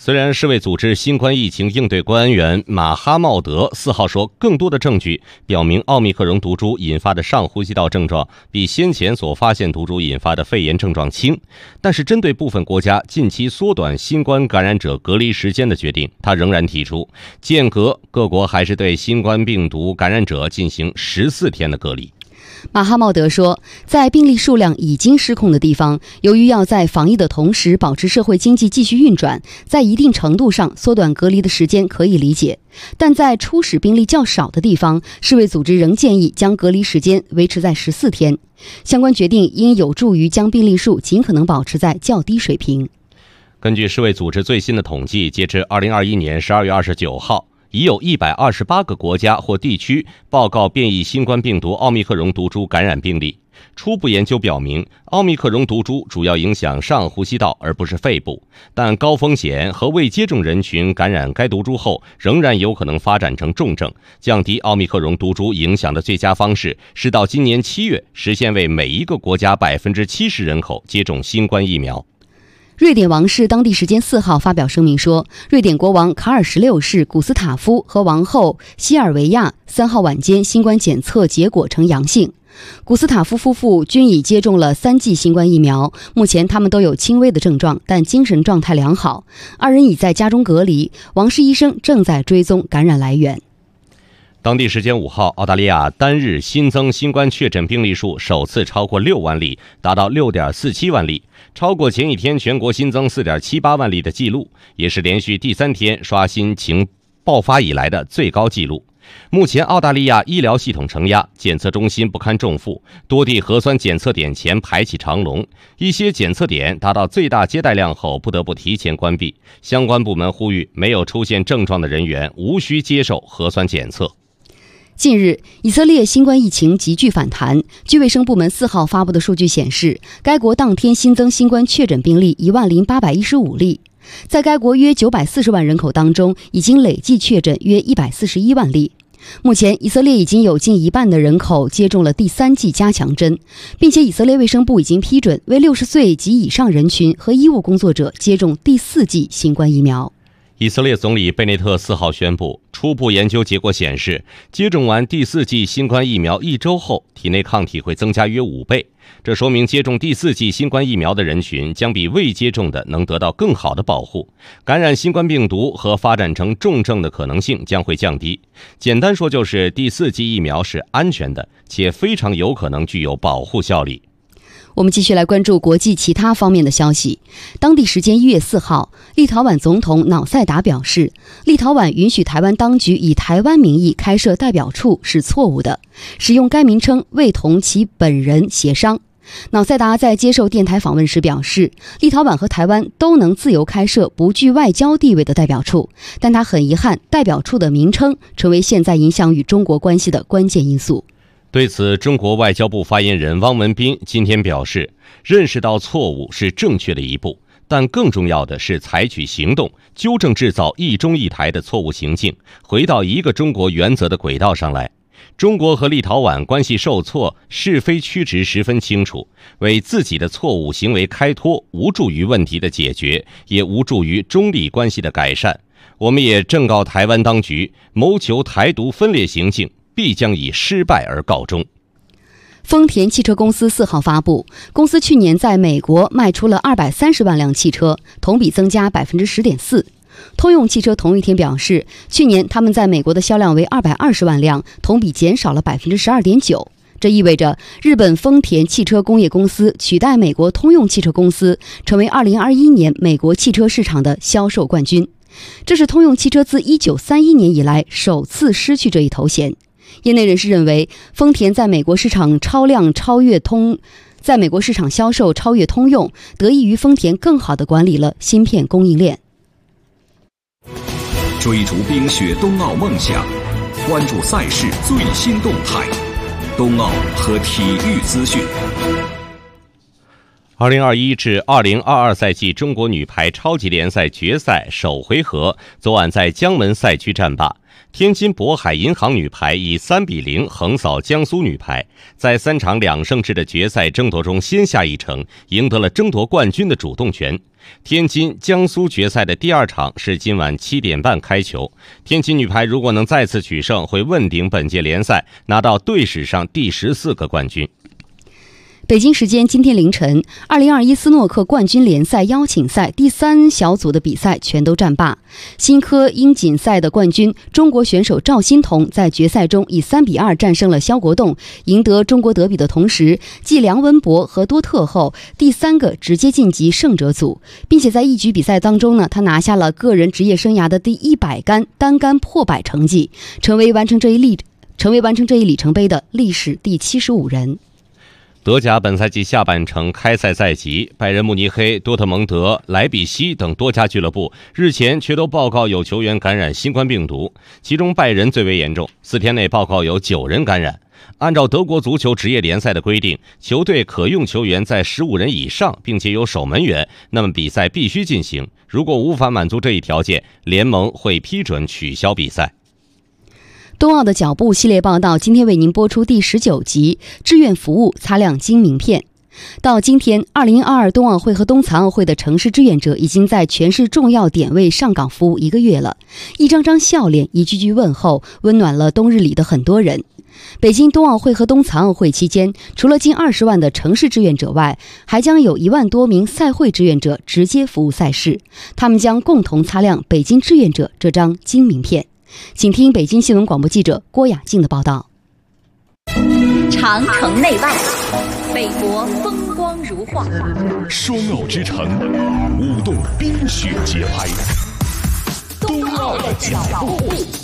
虽然世卫组织新冠疫情应对官员马哈茂德四号说，更多的证据表明奥密克戎毒株引发的上呼吸道症状比先前所发现毒株引发的肺炎症状轻，但是针对部分国家近期缩短新冠感染者隔离时间的决定，他仍然提出间隔各国还是对新冠病毒感染者进行十四天的隔离。 马哈茂德说，在病例数量已经失控的地方，由于要在防疫的同时保持社会经济继续运转，在一定程度上缩短隔离的时间可以理解，但在初始病例较少的地方，世卫组织仍建议将隔离时间维持在十四天。相关决定应有助于将病例数尽可能保持在较低水平。 根据世卫组织最新的统计，截至二零二一年十二月二十九号，已有一百二十八个国家或地区报告变异新冠病毒奥密克戎毒株感染病例。初步研究表明，奥密克戎毒株主要影响上呼吸道而不是肺部，但高风险和未接种人群感染该毒株后仍然有可能发展成重症。降低奥密克戎毒株影响的最佳方式是到今年七月实现为每一个国家百分之七十人口接种新冠疫苗。 瑞典王室当地时间四号发表声明说，瑞典国王卡尔十六世古斯塔夫和王后西尔维亚三号晚间新冠检测结果呈阳性。古斯塔夫夫妇均已接种了三剂新冠疫苗，目前他们都有轻微的症状，但精神状态良好。二人已在家中隔离，王室医生正在追踪感染来源。 当地时间五号，澳大利亚单日新增新冠确诊病例数首次超过六万例，达到 六点四七万例，超过前一天全国新增 四点七八万例的记录，也是连续第三天刷新情爆发以来的最高纪录。目前澳大利亚医疗系统承压，检测中心不堪重负，多地核酸检测点前排起长龙，一些检测点达到最大接待量后不得不提前关闭。相关部门呼吁没有出现症状的人员无需接受核酸检测。 近日，以色列新冠疫情急剧反弹。据卫生部门四号发布的数据显示，该国当天新增新冠确诊病例一万零八百一十五例。在该国约九百四十万人口当中，已经累计确诊约一百四十一万例。目前，以色列已经有近一半的人口接种了第三剂加强针，并且以色列卫生部已经批准为六十岁及以上人群和医务工作者接种第四剂新冠疫苗。 以色列总理贝内特四号宣布，初步研究结果显示，接种完第四剂新冠疫苗一周后，体内抗体会增加约五倍。这说明接种第四剂新冠疫苗的人群将比未接种的能得到更好的保护，感染新冠病毒和发展成重症的可能性将会降低。简单说就是第四剂疫苗是安全的，且非常有可能具有保护效力。 我们继续来关注国际其他方面的消息。当地时间一月四号，立陶宛总统瑙塞达表示，立陶宛允许台湾当局以台湾名义开设代表处是错误的，使用该名称未同其本人协商。瑙塞达在接受电台访问时表示，立陶宛和台湾都能自由开设不具外交地位的代表处，但他很遗憾代表处的名称成为现在影响与中国关系的关键因素。 对此，中国外交部发言人汪文斌今天表示，认识到错误是正确的一步，但更重要的是采取行动，纠正制造一中一台的错误行径，回到一个中国原则的轨道上来。中国和立陶宛关系受挫，是非曲直十分清楚，为自己的错误行为开脱，无助于问题的解决，也无助于中立关系的改善。我们也正告台湾当局，谋求台独分裂行径必将以失败而告终。 丰田汽车公司四号发布，公司去年在美国卖出了二百三十万辆汽车，同比增加 百分之十点四。通用汽车同一天表示，去年他们在美国的销量为二百二十万辆，同比减少了 百分之十二点九。这意味着日本丰田汽车工业公司取代美国通用汽车公司，成为二零二一年美国汽车市场的销售冠军。这是通用汽车自一九三一年以来首次失去这一头衔。业内人士认为，丰田在美国市场超量超越通，在美国市场销售超越通用，得益于丰田更好地管理了芯片供应链。 追逐冰雪冬奥梦想，关注赛事最新动态，冬奥和体育资讯。 二零二一至二零二二赛季中国女排超级联赛决赛首回合昨晚在江门赛区战罢， 天津渤海银行女排以三比零横扫江苏女排，在三场两胜制的决赛争夺中先下一城，赢得了争夺冠军的主动权。天津江苏决赛的第二场是今晚七点半开球，天津女排如果能再次取胜，会问鼎本届联赛，拿到队史上第十四个冠军。 北京时间今天凌晨，二零二一斯诺克冠军联赛邀请赛第三小组的比赛全都战罢。新科英锦赛的冠军中国选手赵欣彤在决赛中以三比二战胜了肖国栋，赢得中国德比的同时，继梁文博和多特后第三个直接晋级胜者组，并且在一局比赛当中呢，他拿下了个人职业生涯的第一百杆单杆破百成绩，成为完成这一里成为完成这一里程碑的历史第七十五人。 德甲本赛季下半程开赛在即，拜仁慕尼黑、多特蒙德、莱比锡等多家俱乐部日前却都报告有球员感染新冠病毒，其中拜仁最为严重，四天内报告有九人感染。按照德国足球职业联赛的规定，球队可用球员在十五人以上，并且有守门员，那么比赛必须进行。如果无法满足这一条件，联盟会批准取消比赛。 冬奥的脚步系列报道今天为您播出第十九集志愿服务擦亮金名片。到今天，二零二二冬奥会和冬残奥会的城市志愿者已经在全市重要点位上岗服务一个月了，一张张笑脸，一句句问候，温暖了冬日里的很多人。北京冬奥会和冬残奥会期间，除了近二十万的城市志愿者外，还将有一万多名赛会志愿者直接服务赛事，他们将共同擦亮北京志愿者这张金名片。请听北京新闻广播记者郭雅静的报道。 长城内外，北国风光如画， 双奥之城，舞动冰雪节拍，冬奥的脚步。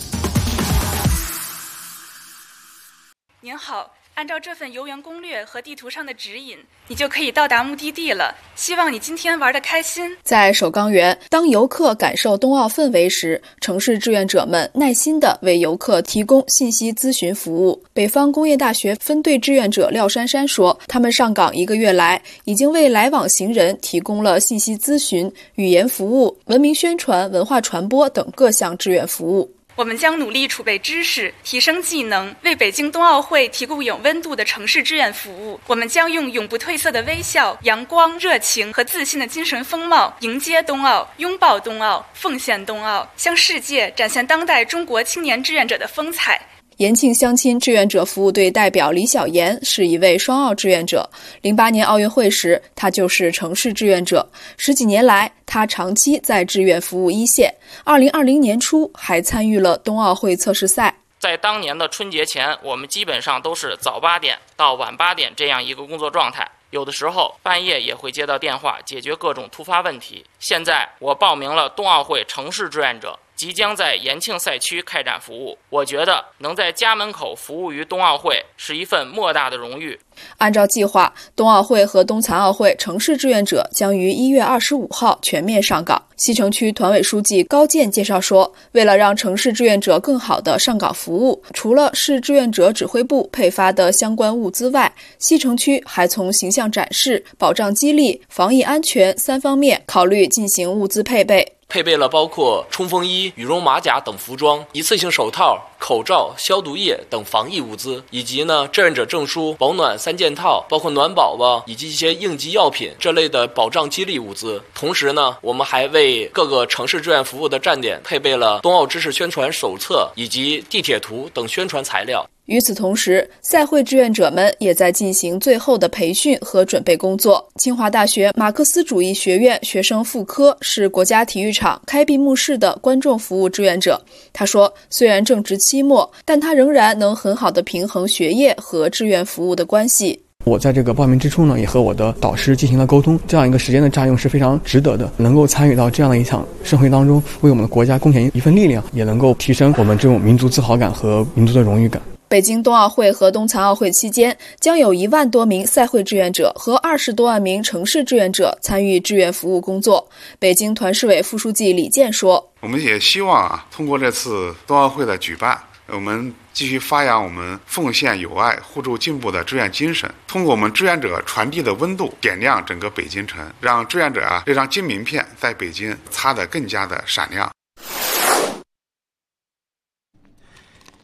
您好，按照这份游园攻略和地图上的指引，你就可以到达目的地了。希望你今天玩得开心。 在首钢园，当游客感受冬奥氛围时，城市志愿者们耐心地为游客提供信息咨询服务。北方工业大学分队志愿者廖珊珊说，他们上岗一个月来，已经为来往行人提供了信息咨询、语言服务、文明宣传、文化传播等各项志愿服务。 我们将努力储备知识，提升技能，为北京冬奥会提供有温度的城市志愿服务。我们将用永不褪色的微笑、阳光、热情和自信的精神风貌，迎接冬奥，拥抱冬奥，奉献冬奥，向世界展现当代中国青年志愿者的风采。 延庆相亲志愿者服务队代表李小妍是一位双奥志愿者。零八年奥运会时，他就是城市志愿者。十几年来，他长期在志愿服务一线。二零二零年初，还参与了冬奥会测试赛。 在当年的春节前，我们基本上都是早八点到晚八点这样一个工作状态。有的时候半夜也会接到电话，解决各种突发问题。现在我报名了冬奥会城市志愿者，即将在延庆赛区开展服务。我觉得能在家门口服务于冬奥会是一份莫大的荣誉。 按照计划，冬奥会和冬残奥会城市志愿者将于一月二十五号全面上岗。西城区团委书记高健介绍说，为了让城市志愿者更好地上岗服务，除了市志愿者指挥部配发的相关物资外，西城区还从形象展示、保障激励、防疫安全三方面考虑进行物资配备。 配备了包括冲锋衣、羽绒马甲等服装、一次性手套、口罩、消毒液等防疫物资，以及呢志愿者证书、保暖三件套，包括暖宝宝以及一些应急药品这类的保障激励物资。同时呢，我们还为各个城市志愿服务的站点配备了冬奥知识宣传手册以及地铁图等宣传材料。 与此同时，赛会志愿者们也在进行最后的培训和准备工作。清华大学马克思主义学院学生傅科是国家体育场开闭幕式的观众服务志愿者。他说，虽然正值期末，但他仍然能很好的平衡学业和志愿服务的关系。 我在这个报名之初呢，也和我的导师进行了沟通，这样一个时间的占用是非常值得的，能够参与到这样的一场盛会当中，为我们的国家贡献一份力量，也能够提升我们这种民族自豪感和民族的荣誉感。 北京冬奥会和冬残奥会期间，将有一万多名赛会志愿者和二十多万名城市志愿者参与志愿服务工作。北京团市委副书记李健说， 我们也希望啊，通过这次冬奥会的举办，我们继续发扬我们奉献友爱、互助进步的志愿精神，通过我们志愿者传递的温度，点亮整个北京城，让志愿者啊这张金名片在北京擦得更加的闪亮。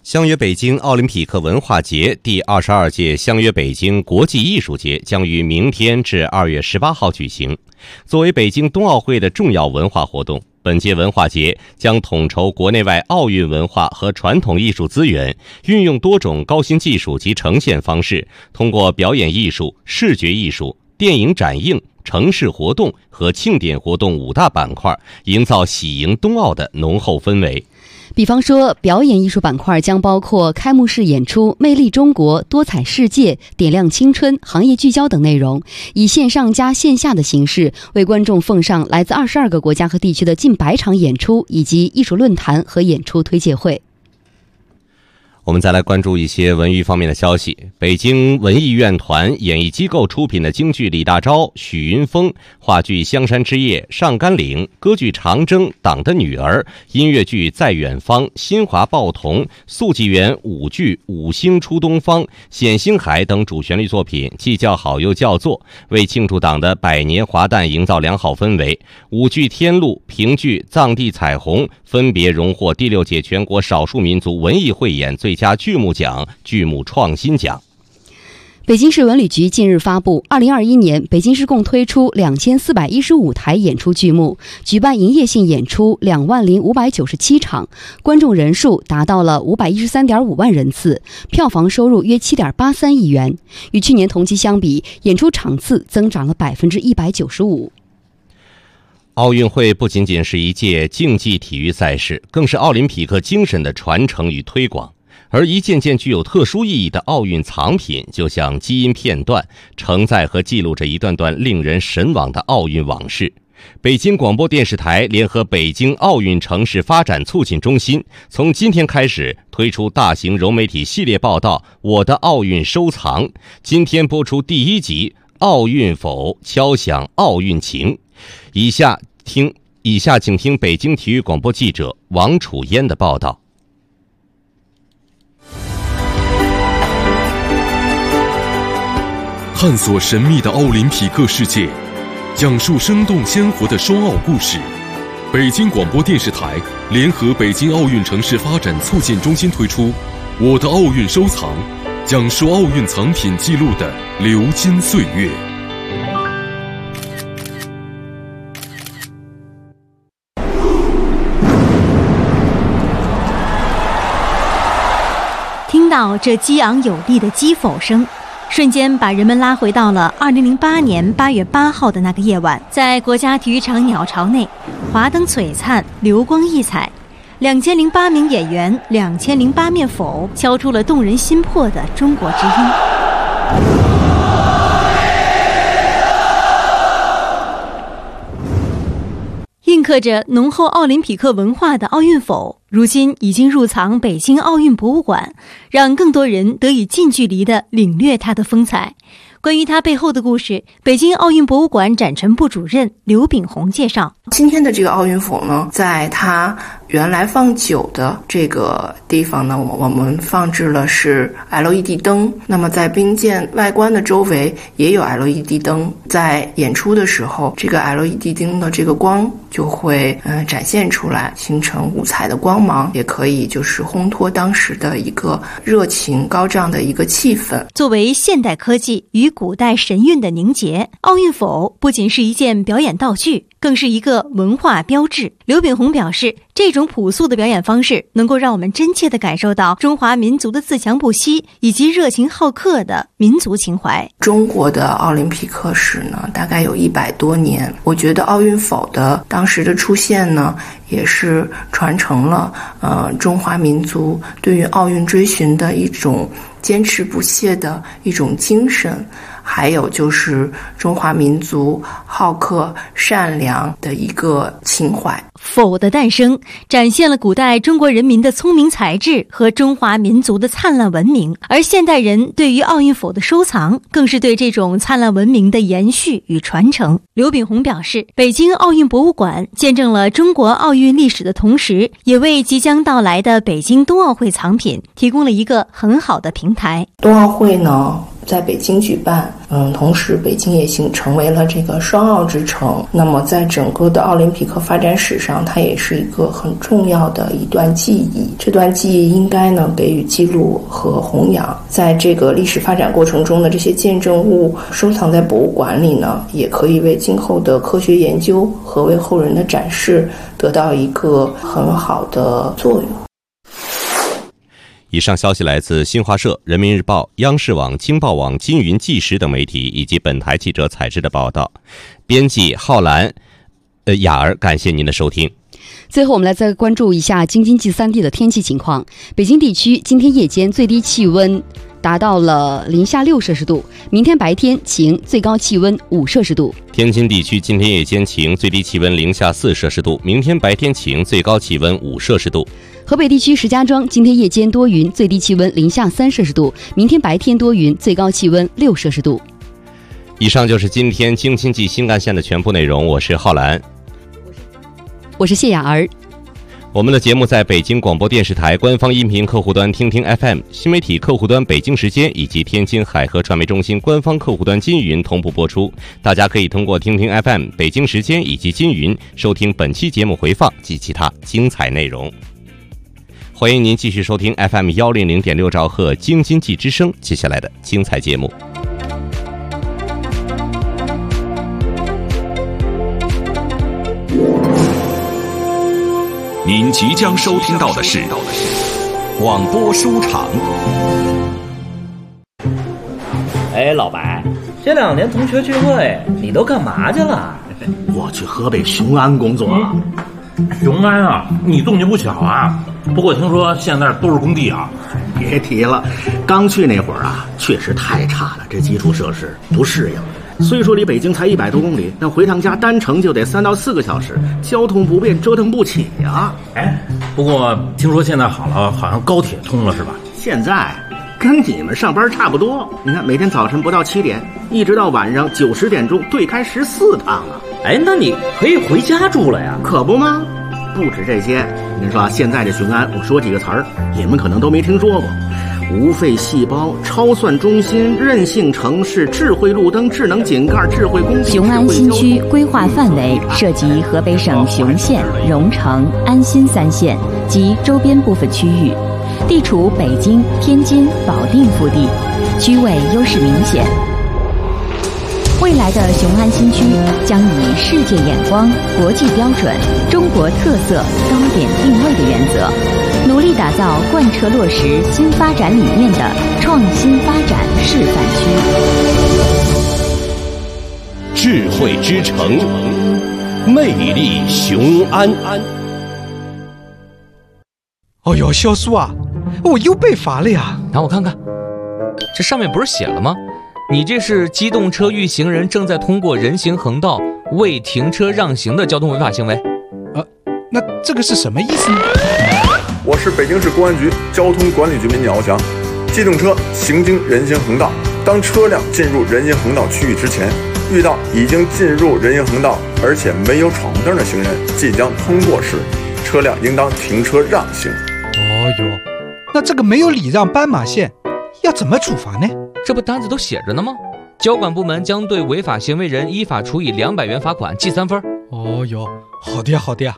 相约北京奥林匹克文化节第二十二届相约北京国际艺术节将于明天至二月十八号举行。作为北京冬奥会的重要文化活动，本届文化节将统筹国内外奥运文化和传统艺术资源，运用多种高新技术及呈现方式，通过表演艺术、视觉艺术、电影展映、城市活动和庆典活动五大板块，营造喜迎冬奥的浓厚氛围。 比方说，表演艺术板块将包括开幕式演出、魅力中国、多彩世界、点亮青春、行业聚焦等内容，以线上加线下的形式，为观众奉上来自二十二个国家和地区的近百场演出以及艺术论坛和演出推介会。 我们再来关注一些文娱方面的消息。北京文艺院团演艺机构出品的京剧《李大钊》、许云峰、话剧《香山之夜》、上甘岭、歌剧《长征》、党的女儿、音乐剧《在远方》、新华报童、速记园舞剧《五星出东方》、冼星海等主旋律作品既叫好又叫座，为庆祝党的百年华诞营造良好氛围。舞剧《天路》、评剧《藏地彩虹》分别荣获第六届全国少数民族文艺汇演最佳剧目奖、剧目创新奖。 北京市文旅局近日发布，二零二一年北京市共推出两千四百一十五台演出剧目，举办营业性演出两万零五百九十七场，观众人数达到了五百一十三点五万人次，票房收入约七点八三亿元。与去年同期相比，演出场次增长了百分之一百九十五。 奥运会不仅仅是一届竞技体育赛事，更是奥林匹克精神的传承与推广。而一件件具有特殊意义的奥运藏品，就像基因片段，承载和记录着一段段令人神往的奥运往事。北京广播电视台联合北京奥运城市发展促进中心，从今天开始推出大型融媒体系列报道《我的奥运收藏》。今天播出第一集《奥运否，敲响奥运情》。以下听，以下请听北京体育广播记者王楚嫣的报道。 探索神秘的奥林匹克世界，讲述生动鲜活的双奥故事。北京广播电视台联合北京奥运城市发展促进中心推出《我的奥运收藏》，讲述奥运藏品记录的流金岁月。 听到这激昂有力的击否声，瞬间把人们拉回到了二零零八年八月八号的那个夜晚，在国家体育场鸟巢内，华灯璀璨，流光溢彩，两千零八名演员，两千零八面否，敲出了动人心魄的中国之音。印刻着浓厚奥林匹克文化的奥运否，如今已经入藏北京奥运博物馆，让更多人得以近距离地领略它的风采。关于它背后的故事，北京奥运博物馆展陈部主任刘炳宏介绍： 今天的这个奥运否呢，在它原来放酒的这个地方呢，我们放置了是 L E D 灯。那么在冰剑外观的周围也有 L E D 灯，在演出的时候，这个 L E D 灯的这个光就会嗯、呃、展现出来，形成五彩的光芒，也可以就是烘托当时的一个热情高涨的一个气氛。 作为现代科技与古代神韵的凝结，奥运否不仅是一件表演道具，更是一个文化标志。刘炳宏表示，这种朴素的表演方式能够让我们真切地感受到中华民族的自强不息以及热情好客的民族情怀。 中国的奥林匹克史呢，大概有一百多年。我觉得奥运否的当时的出现呢，也是传承了呃中华民族对于奥运追寻的一种坚持不懈的一种精神，还有就是中华民族好客善良的一个情怀。 否的诞生展现了古代中国人民的聪明才智和中华民族的灿烂文明，而现代人对于奥运否的收藏，更是对这种灿烂文明的延续与传承。刘炳宏表示，北京奥运博物馆见证了中国奥运历史的同时，也为即将到来的北京冬奥会藏品提供了一个很好的平台。 冬奥会呢， 在北京举办，嗯，同时北京也形成为了这个双奥之城。那么在整个的奥林匹克发展史上，它也是一个很重要的一段记忆。这段记忆应该呢给予记录和弘扬。在这个历史发展过程中的这些见证物收藏在博物馆里呢，也可以为今后的科学研究和为后人的展示得到一个很好的作用。 以上消息来自新华社、人民日报、央视网、京报网、金云纪实等媒体以及本台记者采制的报道。编辑浩兰、呃雅儿，感谢您的收听。 最后，我们来再关注一下京津冀三地的天气情况。北京地区今天夜间最低气温达到了零下六摄氏度，明天白天晴，最高气温五摄氏度。 天津地区今天夜间晴，最低气温零下四摄氏度，明天白天晴，最高气温五摄氏度。 河北地区石家庄今天夜间多云，最低气温零下三摄氏度，明天白天多云，最高气温六摄氏度。 以上就是今天京津冀新干线的全部内容，我是浩兰， 我是谢雅儿。 我们的节目在北京广播电视台官方音频客户端听听 F M、 新媒体客户端北京时间以及天津海河传媒中心官方客户端金云同步播出。大家可以通过听听 F M、 北京时间以及金云收听本期节目回放及其他精彩内容。欢迎您继续收听 F M 一零零点六兆赫京津冀之声接下来的精彩节目。 您即将收听到的是广播书场。 哎，老白，这两年同学聚会你都干嘛去了？ 我去河北雄安工作了。 雄安啊，你动静不小啊。不过听说现在都是工地啊。 别提了，刚去那会儿啊，确实太差了，这基础设施不适应。虽说离北京才一百多公里，但回趟家单程就得三到四个小时，交通不便，折腾不起呀。 哎，不过听说现在好了，好像高铁通了是吧？ 现在跟你们上班差不多。你看，每天早晨不到七点，一直到晚上九十点钟，对开十四趟啊。 哎，那你可以回家住了呀？ 可不吗？不止这些，您说现在这雄安，我说几个词儿，你们可能都没听说过。无废细胞、超算中心、韧性城市、智慧路灯、智能井盖、智慧工地。 雄安新区规划范围涉及河北省雄县、荣成、安新三县及周边部分区域，地处北京、天津、保定腹地，区位优势明显。未来的雄安新区将以世界眼光、国际标准、中国特色高点定位的原则，努力打造贯彻落实新发展理念的创新发展示范区。智慧之城，魅力雄安。 哦哟，小苏啊，我又被罚了呀！ 拿我看看，这上面不是写了吗？你这是机动车遇行人正在通过人行横道未停车让行的交通违法行为。 呃，那这个是什么意思呢？ 我是北京市公安局交通管理局民警敖强。机动车行经人行横道，当车辆进入人行横道区域之前，遇到已经进入人行横道而且没有闯红灯的行人即将通过时，车辆应当停车让行。 哦哟，那这个没有礼让斑马线，要怎么处罚呢？ 这不单子都写着呢吗？交管部门将对违法行为人依法处以两百元罚款，记三分。 哦哟，好的呀，好的呀。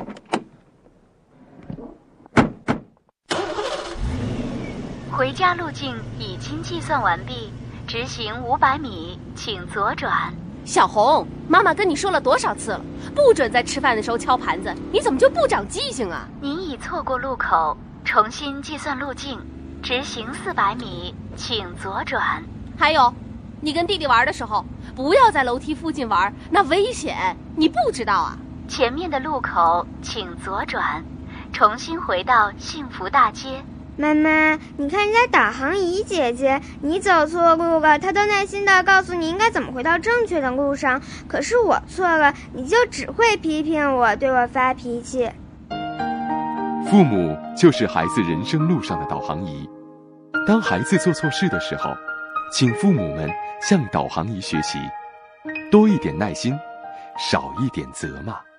回家路径已经计算完毕，直行五百米，请左转。 小红，妈妈跟你说了多少次了，不准在吃饭的时候敲盘子，你怎么就不长记性啊？ 您已错过路口，重新计算路径，直行四百米，请左转。 还有，你跟弟弟玩的时候，不要在楼梯附近玩，那危险，你不知道啊？ 前面的路口请左转，重新回到幸福大街。 妈妈，你看人家导航仪姐姐，你走错路了，她都耐心地告诉你应该怎么回到正确的路上。可是我错了，你就只会批评我，对我发脾气。 父母就是孩子人生路上的导航仪。当孩子做错事的时候，请父母们向导航仪学习，多一点耐心，少一点责骂。